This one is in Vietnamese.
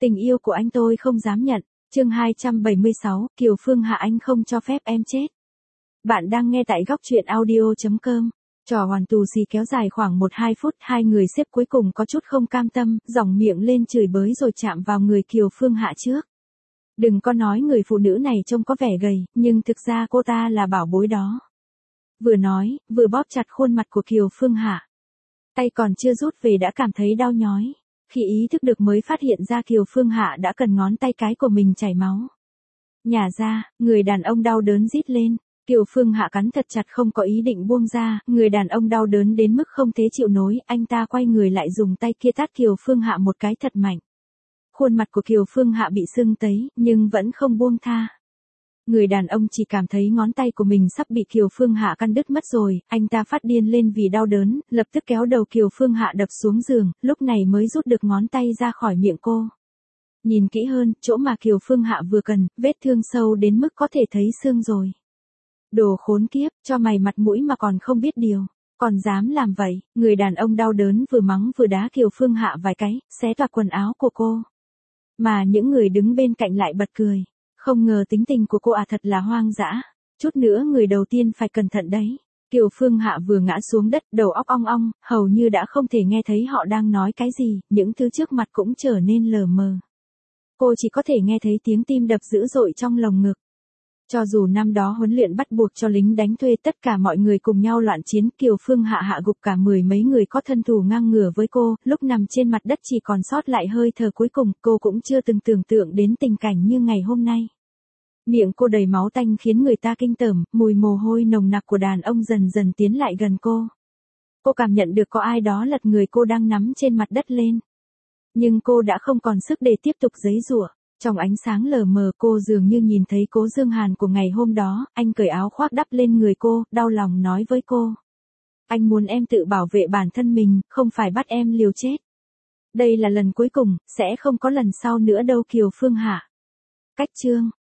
Tình yêu của anh tôi không dám nhận. Chương 276, Kiều Phương Hạ anh không cho phép em chết. Bạn đang nghe tại góc truyện audio.com. Trò hoàn tù xì kéo dài khoảng 1-2 phút, hai người xếp cuối cùng có chút không cam tâm, dòng miệng lên chửi bới rồi chạm vào người Kiều Phương Hạ trước. Đừng có nói người phụ nữ này trông có vẻ gầy, nhưng thực ra cô ta là bảo bối đó. Vừa nói, vừa bóp chặt khuôn mặt của Kiều Phương Hạ. Tay còn chưa rút về đã cảm thấy đau nhói. Khi ý thức được mới phát hiện ra Kiều Phương Hạ đã cần ngón tay cái của mình chảy máu. Nhả ra, người đàn ông đau đớn rít lên. Kiều Phương Hạ cắn thật chặt không có ý định buông ra, người đàn ông đau đớn đến mức không thể chịu nổi, anh ta quay người lại dùng tay kia tát Kiều Phương Hạ một cái thật mạnh. Khuôn mặt của Kiều Phương Hạ bị sưng tấy, nhưng vẫn không buông tha. Người đàn ông chỉ cảm thấy ngón tay của mình sắp bị Kiều Phương Hạ căn đứt mất rồi, anh ta phát điên lên vì đau đớn, lập tức kéo đầu Kiều Phương Hạ đập xuống giường, lúc này mới rút được ngón tay ra khỏi miệng cô. Nhìn kỹ hơn, chỗ mà Kiều Phương Hạ vừa cần, vết thương sâu đến mức có thể thấy xương rồi. Đồ khốn kiếp, cho mày mặt mũi mà còn không biết điều, còn dám làm vậy. Người đàn ông đau đớn vừa mắng vừa đá Kiều Phương Hạ vài cái, xé toạc quần áo của cô. Mà những người đứng bên cạnh lại bật cười. Không ngờ tính tình của cô thật là hoang dã. Chút nữa người đầu tiên phải cẩn thận đấy. Kiều Phương Hạ vừa ngã xuống đất, đầu óc ong ong, hầu như đã không thể nghe thấy họ đang nói cái gì, những thứ trước mặt cũng trở nên lờ mờ. Cô chỉ có thể nghe thấy tiếng tim đập dữ dội trong lồng ngực. Cho dù năm đó huấn luyện bắt buộc cho lính đánh thuê, tất cả mọi người cùng nhau loạn chiến, Kiều Phương Hạ hạ gục cả 10 mấy người có thân thủ ngang ngửa với cô, lúc nằm trên mặt đất chỉ còn sót lại hơi thở cuối cùng, cô cũng chưa từng tưởng tượng đến tình cảnh như ngày hôm nay. Miệng cô đầy máu tanh khiến người ta kinh tởm, mùi mồ hôi nồng nặc của đàn ông dần dần tiến lại gần cô. Cô cảm nhận được có ai đó lật người cô đang nắm trên mặt đất lên. Nhưng cô đã không còn sức để tiếp tục giãy giụa. Trong ánh sáng lờ mờ cô dường như nhìn thấy Cố Dương Hàn của ngày hôm đó, anh cởi áo khoác đắp lên người cô, đau lòng nói với cô. Anh muốn em tự bảo vệ bản thân mình, không phải bắt em liều chết. Đây là lần cuối cùng, sẽ không có lần sau nữa đâu Kiều Phương Hạ. Cách chương.